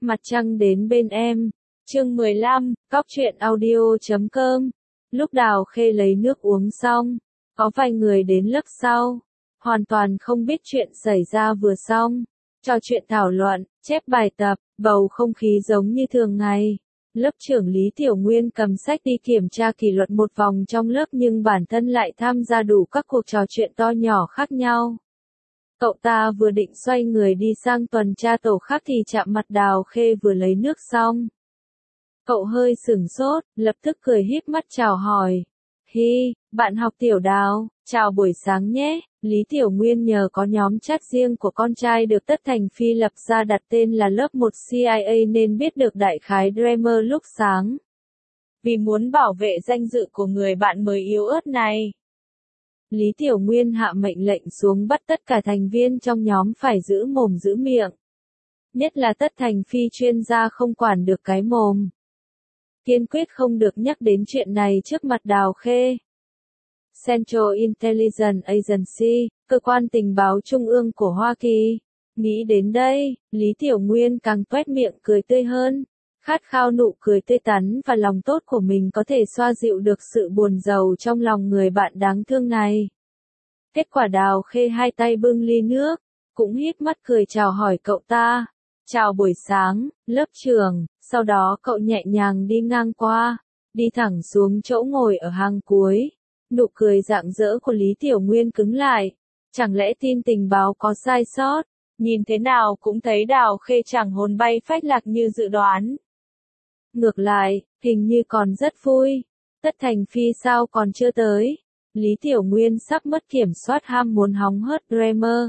Mặt trăng đến bên em. Chương 15, Cóc truyện audio.com. Lúc Đào Khê lấy nước uống xong, có vài người đến lớp sau, hoàn toàn không biết chuyện xảy ra vừa xong. Trò chuyện thảo luận, chép bài tập, bầu không khí giống như thường ngày. Lớp trưởng Lý Tiểu Nguyên cầm sách đi kiểm tra kỷ luật một vòng trong lớp nhưng bản thân lại tham gia đủ các cuộc trò chuyện to nhỏ khác nhau. Cậu ta vừa định xoay người đi sang tuần tra tổ khác thì chạm mặt Đào Khê vừa lấy nước xong. Cậu hơi sửng sốt, lập tức cười híp mắt chào hỏi. Hi, bạn học Tiểu Đào, chào buổi sáng nhé. Lý Tiểu Nguyên nhờ có nhóm chat riêng của con trai được Tất Thành Phi lập ra đặt tên là lớp 1 CIA nên biết được đại khái Dreamer lúc sáng. Vì muốn bảo vệ danh dự của người bạn mới yếu ớt này, Lý Tiểu Nguyên hạ mệnh lệnh xuống bắt tất cả thành viên trong nhóm phải giữ mồm giữ miệng. Nhất là Tất Thành Phi chuyên gia không quản được cái mồm. Kiên quyết không được nhắc đến chuyện này trước mặt Đào Khê. Central Intelligence Agency, cơ quan tình báo trung ương của Hoa Kỳ. Nghĩ đến đây, Lý Tiểu Nguyên càng toét miệng cười tươi hơn. Khát khao nụ cười tươi tắn và lòng tốt của mình có thể xoa dịu được sự buồn rầu trong lòng người bạn đáng thương này. Kết quả Đào Khê hai tay bưng ly nước, cũng híp mắt cười chào hỏi cậu ta. Chào buổi sáng, lớp trưởng. Sau đó cậu nhẹ nhàng đi ngang qua, đi thẳng xuống chỗ ngồi ở hàng cuối. Nụ cười rạng rỡ của Lý Tiểu Nguyên cứng lại. Chẳng lẽ tin tình báo có sai sót? Nhìn thế nào cũng thấy Đào Khê chẳng hồn bay phách lạc như dự đoán. Ngược lại, hình như còn rất vui. Tất Thành Phi sao còn chưa tới? Lý Tiểu Nguyên sắp mất kiểm soát ham muốn hóng hớt Dreamer.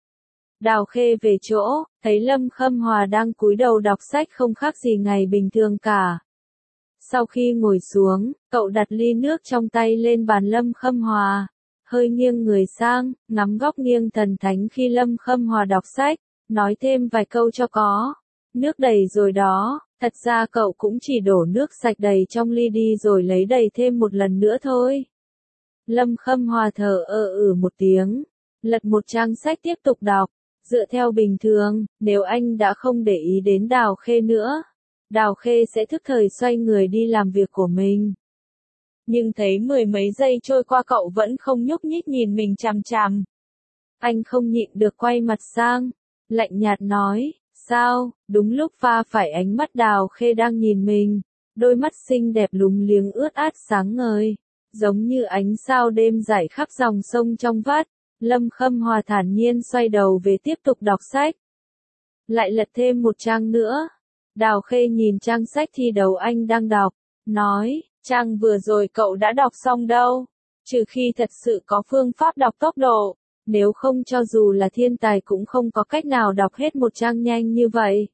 Đào Khê về chỗ, thấy Lâm Khâm Hòa đang cúi đầu đọc sách không khác gì ngày bình thường cả. Sau khi ngồi xuống, cậu đặt ly nước trong tay lên bàn Lâm Khâm Hòa, hơi nghiêng người sang, ngắm góc nghiêng thần thánh khi Lâm Khâm Hòa đọc sách, nói thêm vài câu cho có. Nước đầy rồi đó, thật ra cậu cũng chỉ đổ nước sạch đầy trong ly đi rồi lấy đầy thêm một lần nữa thôi. Lâm Khâm Hòa thở một tiếng, lật một trang sách tiếp tục đọc. Dựa theo bình thường, nếu anh đã không để ý đến Đào Khê nữa, Đào Khê sẽ thức thời xoay người đi làm việc của mình. Nhưng thấy mười mấy giây trôi qua cậu vẫn không nhúc nhích nhìn mình chằm chằm. Anh không nhịn được quay mặt sang, lạnh nhạt nói, sao? Đúng lúc va phải ánh mắt Đào Khê đang nhìn mình, đôi mắt xinh đẹp lúng liếng ướt át sáng ngời, giống như ánh sao đêm rải khắp dòng sông trong vắt. Lâm Khâm Hòa thản nhiên xoay đầu về tiếp tục đọc sách. Lại lật thêm một trang nữa. Đào Khê nhìn trang sách thi đấu anh đang đọc, nói, trang vừa rồi cậu đã đọc xong đâu, trừ khi thật sự có phương pháp đọc tốc độ, nếu không cho dù là thiên tài cũng không có cách nào đọc hết một trang nhanh như vậy.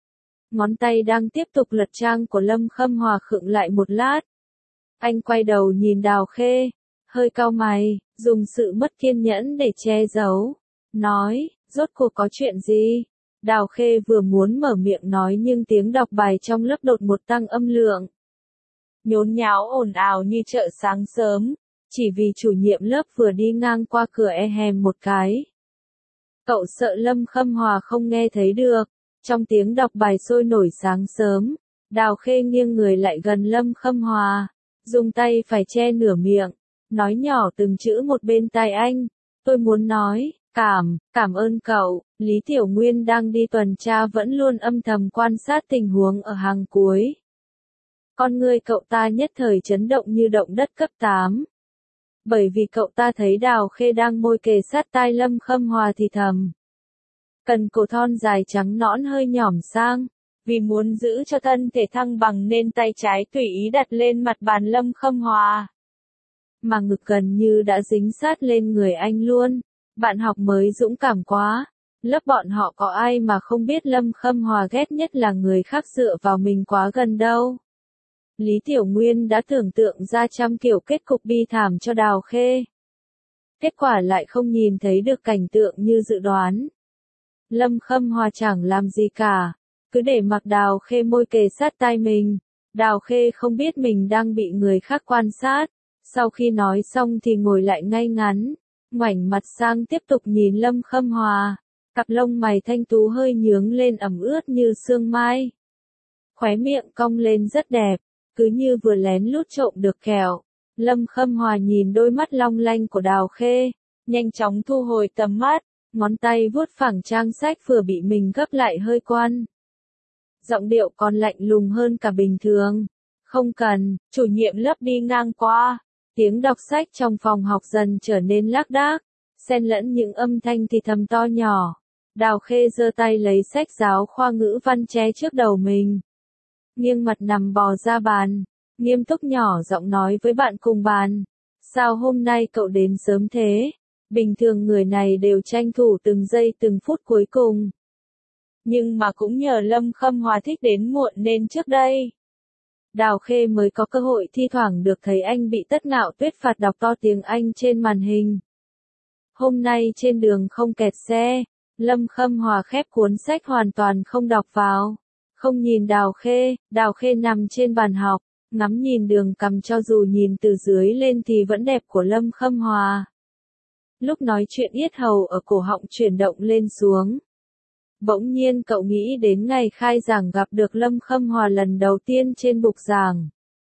Ngón tay đang tiếp tục lật trang của Lâm Khâm Hòa khựng lại một lát. Anh quay đầu nhìn Đào Khê, hơi cau mày, dùng sự mất kiên nhẫn để che giấu, nói, rốt cuộc có chuyện gì? Đào Khê vừa muốn mở miệng nói nhưng tiếng đọc bài trong lớp đột ngột tăng âm lượng. Nhốn nháo ồn ào như chợ sáng sớm, chỉ vì chủ nhiệm lớp vừa đi ngang qua cửa hèm một cái. Cậu sợ Lâm Khâm Hòa không nghe thấy được, trong tiếng đọc bài sôi nổi sáng sớm, Đào Khê nghiêng người lại gần Lâm Khâm Hòa, dùng tay phải che nửa miệng. Nói nhỏ từng chữ một bên tai anh, tôi muốn nói, cảm ơn cậu. Lý Tiểu Nguyên đang đi tuần tra vẫn luôn âm thầm quan sát tình huống ở hàng cuối. Con người cậu ta nhất thời chấn động như động đất cấp 8. Bởi vì cậu ta thấy Đào Khê đang môi kề sát tai Lâm Khâm Hòa thì thầm. Cần cổ thon dài trắng nõn hơi nhỏm sang, vì muốn giữ cho thân thể thăng bằng nên tay trái tùy ý đặt lên mặt bàn Lâm Khâm Hòa. Mà ngực gần như đã dính sát lên người anh luôn. Bạn học mới dũng cảm quá. Lớp bọn họ có ai mà không biết Lâm Khâm Hòa ghét nhất là người khác dựa vào mình quá gần đâu. Lý Tiểu Nguyên đã tưởng tượng ra trăm kiểu kết cục bi thảm cho Đào Khê. Kết quả lại không nhìn thấy được cảnh tượng như dự đoán. Lâm Khâm Hòa chẳng làm gì cả, cứ để mặc Đào Khê môi kề sát tai mình. Đào Khê không biết mình đang bị người khác quan sát. Sau khi nói xong thì ngồi lại ngay ngắn, ngoảnh mặt sang tiếp tục nhìn Lâm Khâm Hòa. Cặp lông mày thanh tú hơi nhướng lên ẩm ướt như sương mai. Khóe miệng cong lên rất đẹp, cứ như vừa lén lút trộm được kẹo. Lâm Khâm Hòa nhìn đôi mắt long lanh của Đào Khê, nhanh chóng thu hồi tầm mắt, ngón tay vuốt phẳng trang sách vừa bị mình gấp lại hơi quan. Giọng điệu còn lạnh lùng hơn cả bình thường. Không cần, chủ nhiệm lớp đi ngang qua. Tiếng đọc sách trong phòng học dần trở nên lác đác, xen lẫn những âm thanh thì thầm to nhỏ. Đào Khê giơ tay lấy sách giáo khoa ngữ văn che trước đầu mình. Nghiêng mặt nằm bò ra bàn, nghiêm túc nhỏ giọng nói với bạn cùng bàn. Sao hôm nay cậu đến sớm thế? Bình thường người này đều tranh thủ từng giây từng phút cuối cùng. Nhưng mà cũng nhờ Lâm Khâm Hòa thích đến muộn nên trước đây. Đào Khê mới có cơ hội thi thoảng được thấy anh bị Tất Ngạo Tuyết phạt đọc to tiếng Anh trên màn hình. Hôm nay trên đường không kẹt xe, Lâm Khâm Hòa khép cuốn sách hoàn toàn không đọc vào. Không nhìn Đào Khê nằm trên bàn học, ngắm nhìn đường cằm cho dù nhìn từ dưới lên thì vẫn đẹp của Lâm Khâm Hòa. Lúc nói chuyện yết hầu ở cổ họng chuyển động lên xuống. Bỗng nhiên cậu nghĩ đến ngày khai giảng gặp được Lâm Khâm Hòa lần đầu tiên trên bục giảng.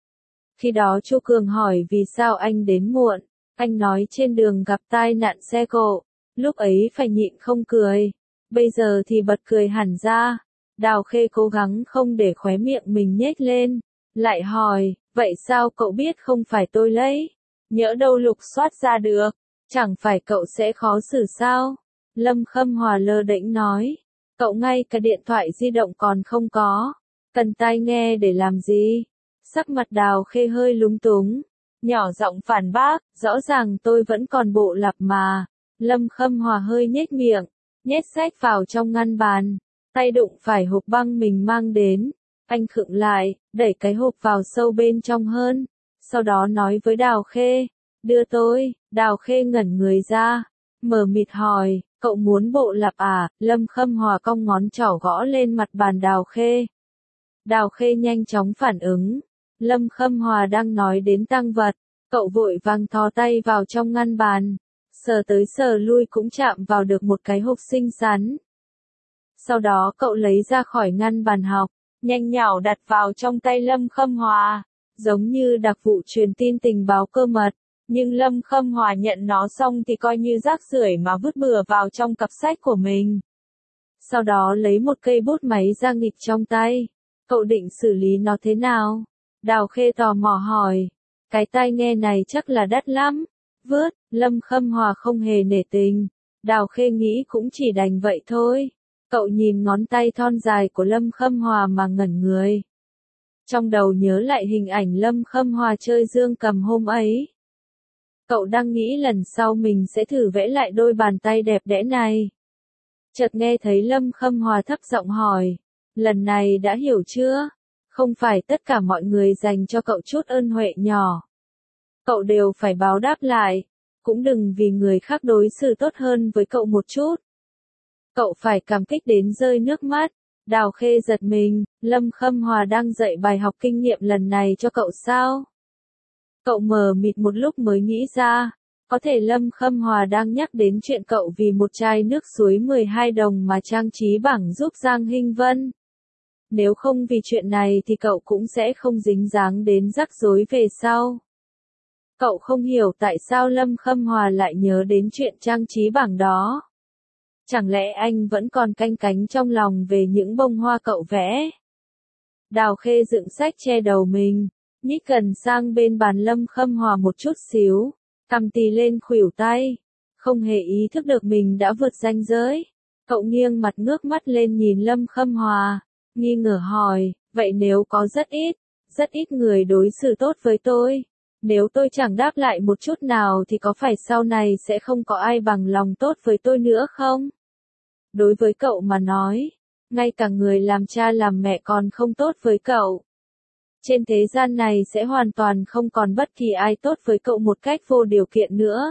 Khi đó Chu Cường hỏi vì sao anh đến muộn, anh nói trên đường gặp tai nạn xe cộ, lúc ấy phải nhịn không cười, bây giờ thì bật cười hẳn ra. Đào Khê cố gắng không để khóe miệng mình nhếch lên, lại hỏi, vậy sao cậu biết không phải tôi lấy, nhỡ đâu lục soát ra được, chẳng phải cậu sẽ khó xử sao? Lâm Khâm Hòa lơ đễnh nói. Cậu ngay cả điện thoại di động còn không có, cần tai nghe để làm gì? Sắc mặt Đào Khê hơi lúng túng, nhỏ giọng phản bác, rõ ràng tôi vẫn còn bộ lặp mà. Lâm Khâm Hòa hơi nhếch miệng, nhét sách vào trong ngăn bàn, tay đụng phải hộp băng mình mang đến. Anh khựng lại, đẩy cái hộp vào sâu bên trong hơn, sau đó nói với Đào Khê, đưa tôi. Đào Khê ngẩn người ra, mờ mịt hỏi, cậu muốn bộ lặp à? Lâm Khâm Hòa cong ngón trỏ gõ lên mặt bàn Đào Khê. Đào Khê nhanh chóng phản ứng. Lâm Khâm Hòa đang nói đến tang vật, cậu vội vàng thò tay vào trong ngăn bàn, sờ tới sờ lui cũng chạm vào được một cái hộp xinh xắn. Sau đó cậu lấy ra khỏi ngăn bàn học, nhanh nhảu đặt vào trong tay Lâm Khâm Hòa, giống như đặc vụ truyền tin tình báo cơ mật. Nhưng Lâm Khâm Hòa nhận nó xong thì coi như rác rưởi mà vứt bừa vào trong cặp sách của mình. Sau đó lấy một cây bút máy da nghịch trong tay. Cậu định xử lý nó thế nào? Đào Khê tò mò hỏi. Cái tai nghe này chắc là đắt lắm. Vứt, Lâm Khâm Hòa không hề nể tình. Đào Khê nghĩ cũng chỉ đành vậy thôi. Cậu nhìn ngón tay thon dài của Lâm Khâm Hòa mà ngẩn người. Trong đầu nhớ lại hình ảnh Lâm Khâm Hòa chơi dương cầm hôm ấy. Cậu đang nghĩ lần sau mình sẽ thử vẽ lại đôi bàn tay đẹp đẽ này. Chợt nghe thấy Lâm Khâm Hòa thấp giọng hỏi, lần này đã hiểu chưa? Không phải tất cả mọi người dành cho cậu chút ơn huệ nhỏ. Cậu đều phải báo đáp lại, cũng đừng vì người khác đối xử tốt hơn với cậu một chút. Cậu phải cảm kích đến rơi nước mắt. Đào Khê giật mình, Lâm Khâm Hòa đang dạy bài học kinh nghiệm lần này cho cậu sao? Cậu mờ mịt một lúc mới nghĩ ra, có thể Lâm Khâm Hòa đang nhắc đến chuyện cậu vì một chai nước suối 12 đồng mà trang trí bảng giúp Giang Hinh Vân. Nếu không vì chuyện này thì cậu cũng sẽ không dính dáng đến rắc rối về sau. Cậu không hiểu tại sao Lâm Khâm Hòa lại nhớ đến chuyện trang trí bảng đó. Chẳng lẽ anh vẫn còn canh cánh trong lòng về những bông hoa cậu vẽ? Đào Khê dựng sách che đầu mình, nhích gần sang bên bàn Lâm Khâm Hòa một chút xíu, cằm tì lên khuỷu tay, không hề ý thức được mình đã vượt ranh giới. Cậu nghiêng mặt ngước mắt lên nhìn Lâm Khâm Hòa, nghi ngờ hỏi, vậy nếu có rất ít người đối xử tốt với tôi, nếu tôi chẳng đáp lại một chút nào thì có phải sau này sẽ không có ai bằng lòng tốt với tôi nữa không? Đối với cậu mà nói, ngay cả người làm cha làm mẹ còn không tốt với cậu. Trên thế gian này sẽ hoàn toàn không còn bất kỳ ai tốt với cậu một cách vô điều kiện nữa.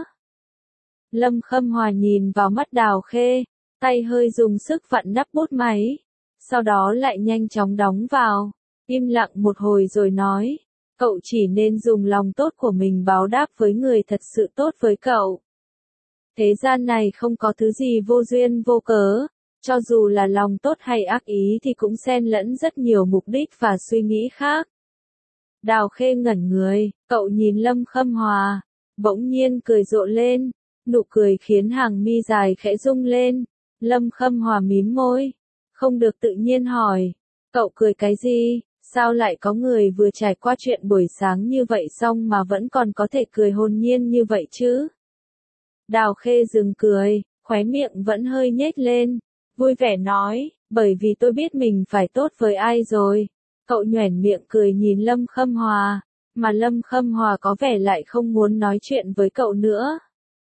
Lâm Khâm Hòa nhìn vào mắt Đào Khê, tay hơi dùng sức vặn nắp bút máy, sau đó lại nhanh chóng đóng vào, im lặng một hồi rồi nói, cậu chỉ nên dùng lòng tốt của mình báo đáp với người thật sự tốt với cậu. Thế gian này không có thứ gì vô duyên vô cớ, cho dù là lòng tốt hay ác ý thì cũng xen lẫn rất nhiều mục đích và suy nghĩ khác. Đào Khê ngẩn người, cậu nhìn Lâm Khâm Hòa, bỗng nhiên cười rộ lên, nụ cười khiến hàng mi dài khẽ rung lên. Lâm Khâm Hòa mím môi, không được tự nhiên hỏi, cậu cười cái gì, sao lại có người vừa trải qua chuyện buổi sáng như vậy xong mà vẫn còn có thể cười hồn nhiên như vậy chứ? Đào Khê dừng cười, khóe miệng vẫn hơi nhếch lên, vui vẻ nói, bởi vì tôi biết mình phải tốt với ai rồi. Cậu nhoẻn miệng cười nhìn Lâm Khâm Hòa, mà Lâm Khâm Hòa có vẻ lại không muốn nói chuyện với cậu nữa.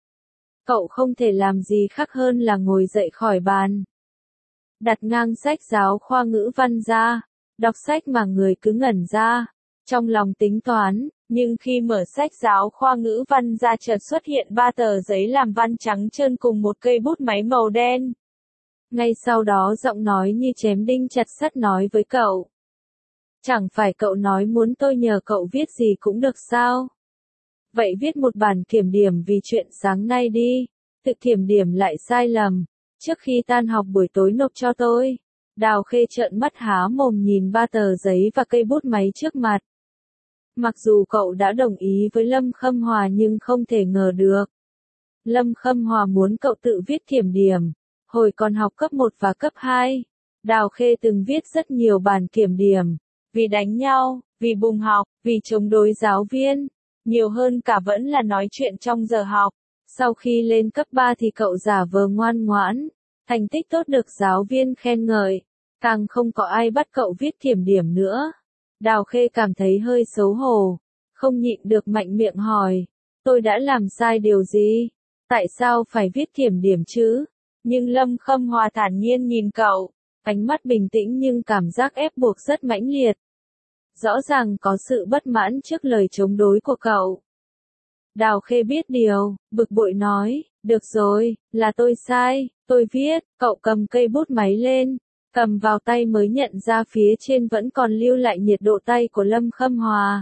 Cậu không thể làm gì khác hơn là ngồi dậy khỏi bàn, đặt ngang sách giáo khoa ngữ văn ra, đọc sách mà người cứ ngẩn ra, trong lòng tính toán, nhưng khi mở sách giáo khoa ngữ văn ra chợt xuất hiện 3 tờ giấy làm văn trắng trơn cùng một cây bút máy màu đen. Ngay sau đó giọng nói như chém đinh chặt sắt nói với cậu. Chẳng phải cậu nói muốn tôi nhờ cậu viết gì cũng được sao? Vậy viết một bản kiểm điểm vì chuyện sáng nay đi, tự kiểm điểm lại sai lầm, trước khi tan học buổi tối nộp cho tôi. Đào Khê trợn mắt há mồm nhìn 3 tờ giấy và cây bút máy trước mặt. Mặc dù cậu đã đồng ý với Lâm Khâm Hòa nhưng không thể ngờ được. Lâm Khâm Hòa muốn cậu tự viết kiểm điểm. Hồi còn học cấp 1 và cấp 2, Đào Khê từng viết rất nhiều bản kiểm điểm. Vì đánh nhau, vì bùng học, vì chống đối giáo viên. Nhiều hơn cả vẫn là nói chuyện trong giờ học. Sau khi lên cấp 3 thì cậu giả vờ ngoan ngoãn, thành tích tốt được giáo viên khen ngợi. Càng không có ai bắt cậu viết kiểm điểm nữa. Đào Khê cảm thấy hơi xấu hổ, không nhịn được mạnh miệng hỏi, tôi đã làm sai điều gì? Tại sao phải viết kiểm điểm chứ? Nhưng Lâm Khâm Hòa thản nhiên nhìn cậu, ánh mắt bình tĩnh nhưng cảm giác ép buộc rất mãnh liệt. Rõ ràng có sự bất mãn trước lời chống đối của cậu. Đào Khê biết điều, bực bội nói, được rồi, là tôi sai, tôi viết, cậu cầm cây bút máy lên, cầm vào tay mới nhận ra phía trên vẫn còn lưu lại nhiệt độ tay của Lâm Khâm Hòa.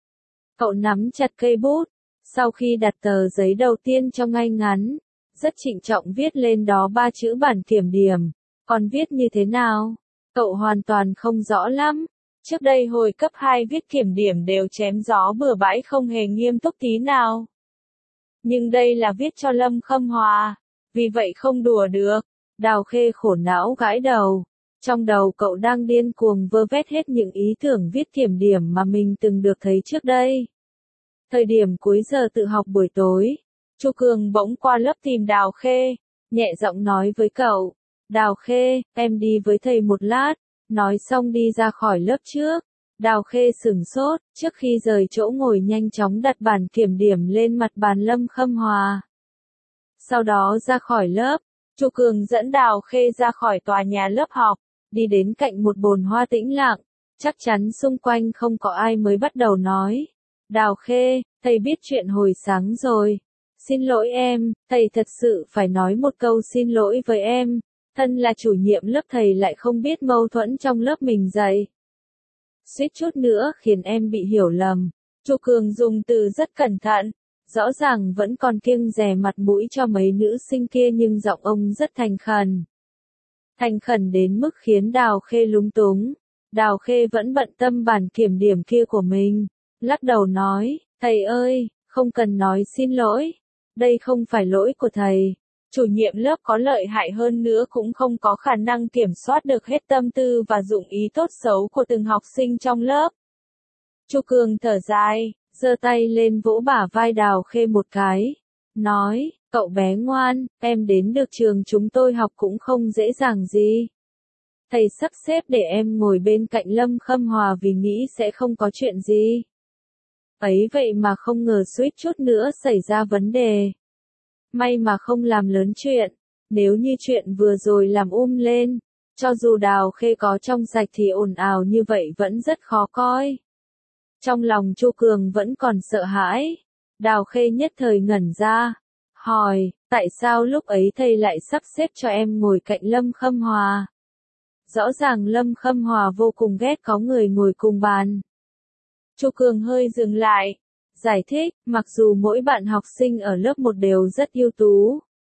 Cậu nắm chặt cây bút, sau khi đặt tờ giấy đầu tiên cho ngay ngắn, rất trịnh trọng viết lên đó 3 chữ bản kiểm điểm, còn viết như thế nào? Cậu hoàn toàn không rõ lắm. Trước đây hồi cấp 2 viết kiểm điểm đều chém gió bừa bãi không hề nghiêm túc tí nào. Nhưng đây là viết cho Lâm Khâm Hòa, vì vậy không đùa được. Đào Khê khổ não gãi đầu. Trong đầu cậu đang điên cuồng vơ vét hết những ý tưởng viết kiểm điểm mà mình từng được thấy trước đây. Thời điểm cuối giờ tự học buổi tối, Chu Cường bỗng qua lớp tìm Đào Khê, nhẹ giọng nói với cậu, Đào Khê, em đi với thầy một lát, nói xong đi ra khỏi lớp trước. Đào Khê sửng sốt, trước khi rời chỗ ngồi nhanh chóng đặt bản kiểm điểm lên mặt bàn Lâm Khâm Hòa. Sau đó ra khỏi lớp, Chu Cường dẫn Đào Khê ra khỏi tòa nhà lớp học, đi đến cạnh một bồn hoa tĩnh lặng, chắc chắn xung quanh không có ai mới bắt đầu nói. Đào Khê, thầy biết chuyện hồi sáng rồi. Xin lỗi em, thầy thật sự phải nói một câu xin lỗi với em. Thân là chủ nhiệm lớp thầy lại không biết mâu thuẫn trong lớp mình dạy. Suýt chút nữa khiến em bị hiểu lầm. Chu Cường dùng từ rất cẩn thận, rõ ràng vẫn còn kiêng dè mặt mũi cho mấy nữ sinh kia nhưng giọng ông rất thành khẩn. Thành khẩn đến mức khiến Đào Khê lúng túng. Đào Khê vẫn bận tâm bản kiểm điểm kia của mình, lắc đầu nói, thầy ơi, không cần nói xin lỗi. Đây không phải lỗi của thầy. Chủ nhiệm lớp có lợi hại hơn nữa cũng không có khả năng kiểm soát được hết tâm tư và dụng ý tốt xấu của từng học sinh trong lớp. Chu Cường thở dài, giơ tay lên vỗ bả vai Đào Khê một cái, nói, cậu bé ngoan, em đến được trường chúng tôi học cũng không dễ dàng gì. Thầy sắp xếp để em ngồi bên cạnh Lâm Khâm Hòa vì nghĩ sẽ không có chuyện gì. Ấy vậy mà không ngờ suýt chút nữa xảy ra vấn đề. May mà không làm lớn chuyện, nếu như chuyện vừa rồi làm lên, cho dù Đào Khê có trong sạch thì ồn ào như vậy vẫn rất khó coi. Trong lòng Chu Cường vẫn còn sợ hãi, Đào Khê nhất thời ngẩn ra, hỏi, tại sao lúc ấy thầy lại sắp xếp cho em ngồi cạnh Lâm Khâm Hòa? Rõ ràng Lâm Khâm Hòa vô cùng ghét có người ngồi cùng bàn. Chu Cường hơi dừng lại, giải thích, mặc dù mỗi bạn học sinh ở lớp 1 đều rất ưu tú,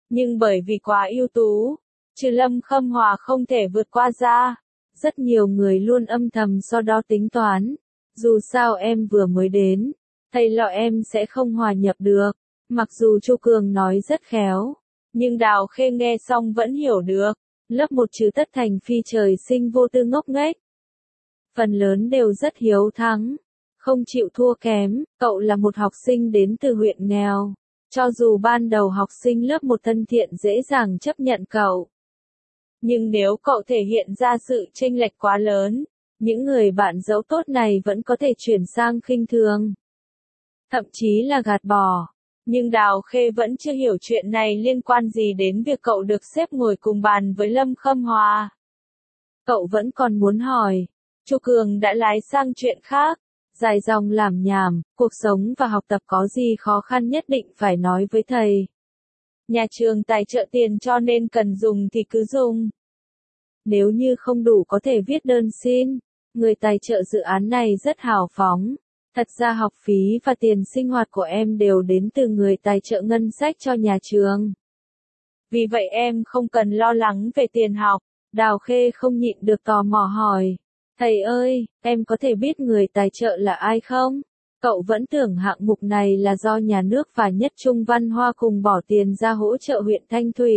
Nhưng bởi vì quá ưu tú, trừ Lâm Khâm Hòa không thể vượt qua ra. Rất nhiều người luôn âm thầm so đo tính toán. Dù sao em vừa mới đến, thầy lo em sẽ không hòa nhập được. Mặc dù Chu Cường nói rất khéo, nhưng Đào Khê nghe xong vẫn hiểu được. Lớp 1 trừ Tất Thành Phi trời sinh vô tư ngốc nghếch. Phần lớn đều rất hiếu thắng, không chịu thua kém. Cậu là một học sinh đến từ huyện nghèo. Cho dù ban đầu học sinh lớp 1 thân thiện dễ dàng chấp nhận cậu. Nhưng nếu cậu thể hiện ra sự chênh lệch quá lớn, những người bạn dẫu tốt này vẫn có thể chuyển sang khinh thường. Thậm chí là gạt bỏ. Nhưng Đào Khê vẫn chưa hiểu chuyện này liên quan gì đến việc cậu được xếp ngồi cùng bàn với Lâm Khâm Hòa. Cậu vẫn còn muốn hỏi. Chu Cường đã lái sang chuyện khác. Dài dòng lảm nhảm, cuộc sống và học tập có gì khó khăn nhất định phải nói với thầy. Nhà trường tài trợ tiền cho nên cần dùng thì cứ dùng. Nếu như không đủ có thể viết đơn xin. Người tài trợ dự án này rất hào phóng. Thật ra học phí và tiền sinh hoạt của em đều đến từ người tài trợ ngân sách cho nhà trường. Vì vậy em không cần lo lắng về tiền học. Đào Khê không nhịn được tò mò hỏi. Thầy ơi, em có thể biết người tài trợ là ai không? Cậu vẫn tưởng hạng mục này là do nhà nước và Nhất Trung Văn Hoa cùng bỏ tiền ra hỗ trợ huyện Thanh Thủy.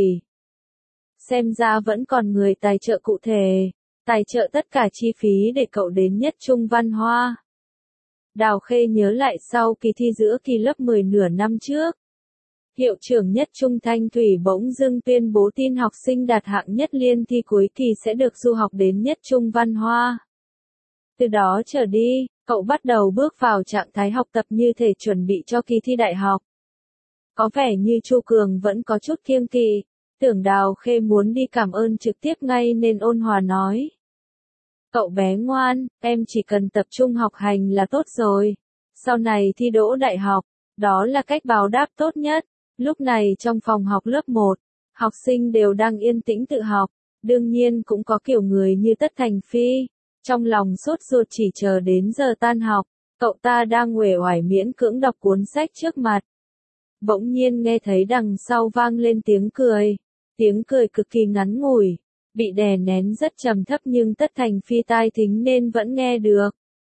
Xem ra vẫn còn người tài trợ cụ thể. Tài trợ tất cả chi phí để cậu đến Nhất Trung Văn Hoa. Đào Khê nhớ lại sau kỳ thi giữa kỳ lớp 10 nửa năm trước. Hiệu trưởng Nhất Trung Thanh Thủy bỗng dưng tuyên bố tin học sinh đạt hạng nhất liên thi cuối kỳ sẽ được du học đến Nhất Trung Văn Hoa. Từ đó trở đi, cậu bắt đầu bước vào trạng thái học tập như thể chuẩn bị cho kỳ thi đại học. Có vẻ như Chu Cường vẫn có chút kiêng kỵ, tưởng Đào Khê muốn đi cảm ơn trực tiếp ngay nên ôn hòa nói. Cậu bé ngoan, em chỉ cần tập trung học hành là tốt rồi. Sau này thi đỗ đại học, đó là cách báo đáp tốt nhất. Lúc này trong phòng học lớp 1, học sinh đều đang yên tĩnh tự học. Đương nhiên cũng có kiểu người như Tất Thành Phi. Trong lòng sốt ruột chỉ chờ đến giờ tan học, cậu ta đang uể oải miễn cưỡng đọc cuốn sách trước mặt. Bỗng nhiên nghe thấy đằng sau vang lên tiếng cười. Tiếng cười cực kỳ ngắn ngủi, bị đè nén rất trầm thấp nhưng Tất Thành Phi tai thính nên vẫn nghe được.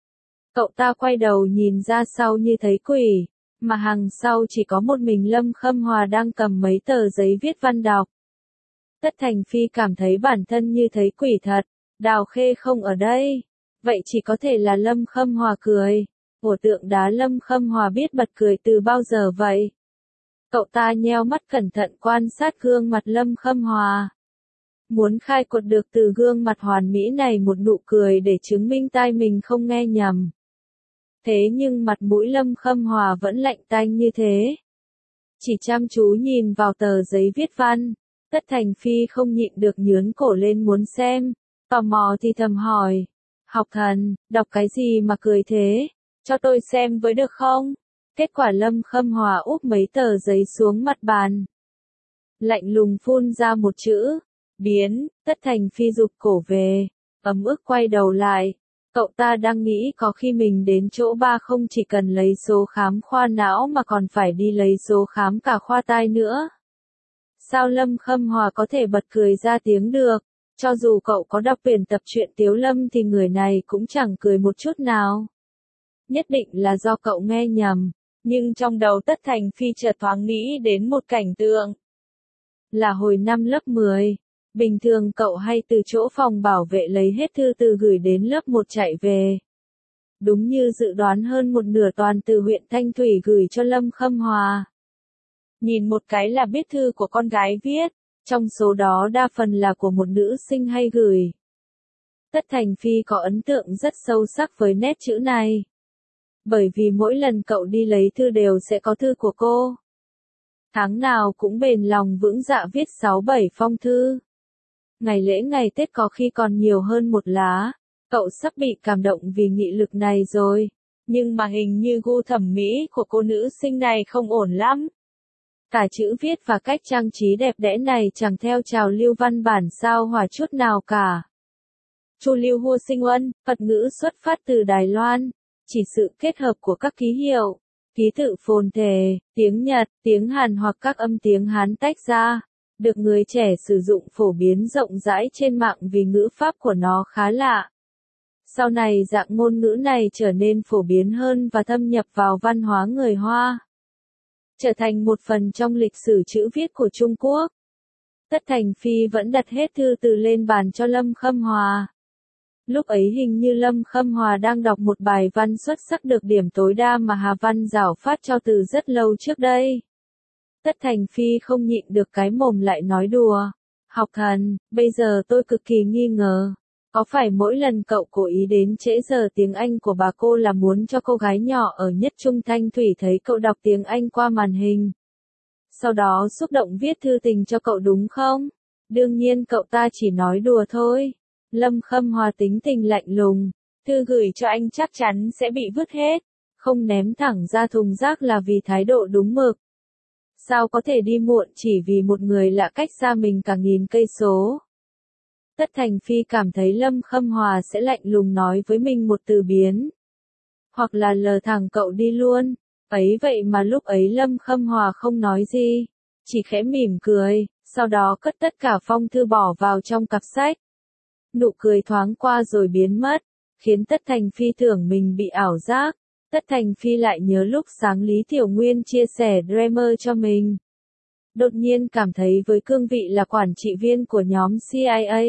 Cậu ta quay đầu nhìn ra sau như thấy quỷ, mà hàng sau chỉ có một mình Lâm Khâm Hòa đang cầm mấy tờ giấy viết văn đọc. Tất Thành Phi cảm thấy bản thân như thấy quỷ thật. Đào Khê không ở đây. Vậy chỉ có thể là Lâm Khâm Hòa cười. Ủa tượng đá Lâm Khâm Hòa biết bật cười từ bao giờ vậy? Cậu ta nheo mắt cẩn thận quan sát gương mặt Lâm Khâm Hòa. Muốn khai quật được từ gương mặt hoàn mỹ này một nụ cười để chứng minh tai mình không nghe nhầm. Thế nhưng mặt mũi Lâm Khâm Hòa vẫn lạnh tanh như thế. Chỉ chăm chú nhìn vào tờ giấy viết văn. Tất Thành Phi không nhịn được nhướn cổ lên muốn xem. Tò mò thì thầm hỏi. Học thần, đọc cái gì mà cười thế? Cho tôi xem với được không? Kết quả Lâm Khâm Hòa úp mấy tờ giấy xuống mặt bàn. Lạnh lùng phun ra một chữ. Biến. Tất Thành Phi rụt cổ về. Ấm ức quay đầu lại. Cậu ta đang nghĩ có khi mình đến chỗ ba không chỉ cần lấy số khám khoa não mà còn phải đi lấy số khám cả khoa tai nữa. Sao Lâm Khâm Hòa có thể bật cười ra tiếng được? Cho dù cậu có đọc biển tập truyện Tiếu Lâm thì người này cũng chẳng cười một chút nào. Nhất định là do cậu nghe nhầm. Nhưng trong đầu Tất Thành Phi chợt thoáng nghĩ đến một cảnh tượng. Là hồi năm lớp 10. Bình thường cậu hay từ chỗ phòng bảo vệ lấy hết thư từ gửi đến lớp 1 chạy về. Đúng như dự đoán hơn một nửa toàn từ huyện Thanh Thủy gửi cho Lâm Khâm Hòa. Nhìn một cái là biết thư của con gái viết, trong số đó đa phần là của một nữ sinh hay gửi. Tất Thành Phi có ấn tượng rất sâu sắc với nét chữ này. Bởi vì mỗi lần cậu đi lấy thư đều sẽ có thư của cô. Tháng nào cũng bền lòng vững dạ viết 6-7 phong thư. Ngày lễ ngày Tết có khi còn nhiều hơn một lá. Cậu sắp bị cảm động vì nghị lực này rồi. Nhưng mà hình như gu thẩm mỹ của cô nữ sinh này không ổn lắm. Cả chữ viết và cách trang trí đẹp đẽ này chẳng theo trào lưu văn bản sao hòa chút nào cả. Chu Lưu Hua Sinh Uân, Phật ngữ xuất phát từ Đài Loan. Chỉ sự kết hợp của các ký hiệu, Ký tự phồn thể, tiếng Nhật, tiếng Hàn hoặc các âm tiếng Hán tách ra, được người trẻ sử dụng phổ biến rộng rãi trên mạng vì ngữ pháp của nó khá lạ. Sau này dạng ngôn ngữ này trở nên phổ biến hơn và thâm nhập vào văn hóa người Hoa, trở thành một phần trong lịch sử chữ viết của Trung Quốc. Tất Thành Phi vẫn đặt hết thư từ lên bàn cho Lâm Khâm Hòa. Lúc ấy hình như Lâm Khâm Hòa đang đọc một bài văn xuất sắc được điểm tối đa mà Hà Văn Giảo phát cho từ rất lâu trước đây. Tất Thành Phi không nhịn được cái mồm lại nói đùa. Học thần, bây giờ tôi cực kỳ nghi ngờ. Có phải mỗi lần cậu cố ý đến trễ giờ tiếng Anh của bà cô là muốn cho cô gái nhỏ ở Nhất Trung Thanh Thủy thấy cậu đọc tiếng Anh qua màn hình? Sau đó xúc động viết thư tình cho cậu đúng không? Đương nhiên cậu ta chỉ nói đùa thôi. Lâm Khâm Hòa tính tình lạnh lùng. Thư gửi cho anh chắc chắn sẽ bị vứt hết. Không ném thẳng ra thùng rác là vì thái độ đúng mực. Sao có thể đi muộn chỉ vì một người lạ cách xa mình cả nghìn cây số? Tất Thành Phi cảm thấy Lâm Khâm Hòa sẽ lạnh lùng nói với mình một từ biến. Hoặc là lờ thẳng cậu đi luôn. Ấy vậy mà lúc ấy Lâm Khâm Hòa không nói gì. Chỉ khẽ mỉm cười, sau đó cất tất cả phong thư bỏ vào trong cặp sách. Nụ cười thoáng qua rồi biến mất, khiến Tất Thành Phi tưởng mình bị ảo giác. Tất Thành Phi lại nhớ lúc sáng Lý Tiểu Nguyên chia sẻ Dreamer cho mình. Đột nhiên cảm thấy với cương vị là quản trị viên của nhóm CIA,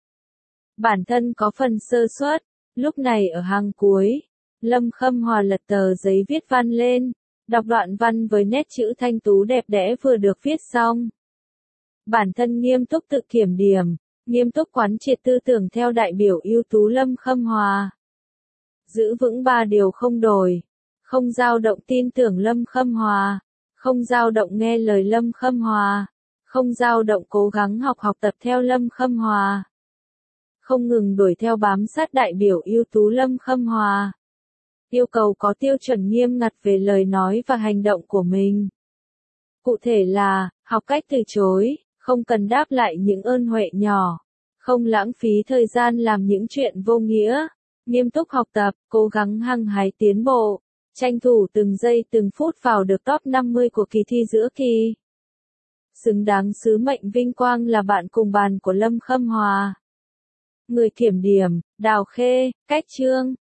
bản thân có phần sơ suất. Lúc này ở hàng cuối, Lâm Khâm Hòa lật tờ giấy viết văn lên, đọc đoạn văn với nét chữ thanh tú đẹp đẽ vừa được viết xong. Bản thân nghiêm túc tự kiểm điểm, nghiêm túc quán triệt tư tưởng theo đại biểu ưu tú Lâm Khâm Hòa. Giữ vững 3 điều không đổi, không dao động tin tưởng Lâm Khâm Hòa, không dao động nghe lời Lâm Khâm Hòa, không dao động cố gắng học tập theo Lâm Khâm Hòa, không ngừng đuổi theo bám sát đại biểu ưu tú Lâm Khâm Hòa. Yêu cầu có tiêu chuẩn nghiêm ngặt về lời nói và hành động của mình. Cụ thể là, học cách từ chối, không cần đáp lại những ơn huệ nhỏ, không lãng phí thời gian làm những chuyện vô nghĩa, nghiêm túc học tập, cố gắng hăng hái tiến bộ, tranh thủ từng giây từng phút vào được top 50 của kỳ thi giữa kỳ. Xứng đáng sứ mệnh vinh quang là bạn cùng bàn của Lâm Khâm Hòa. Người kiểm điểm, Đào Khê, Cách Chương.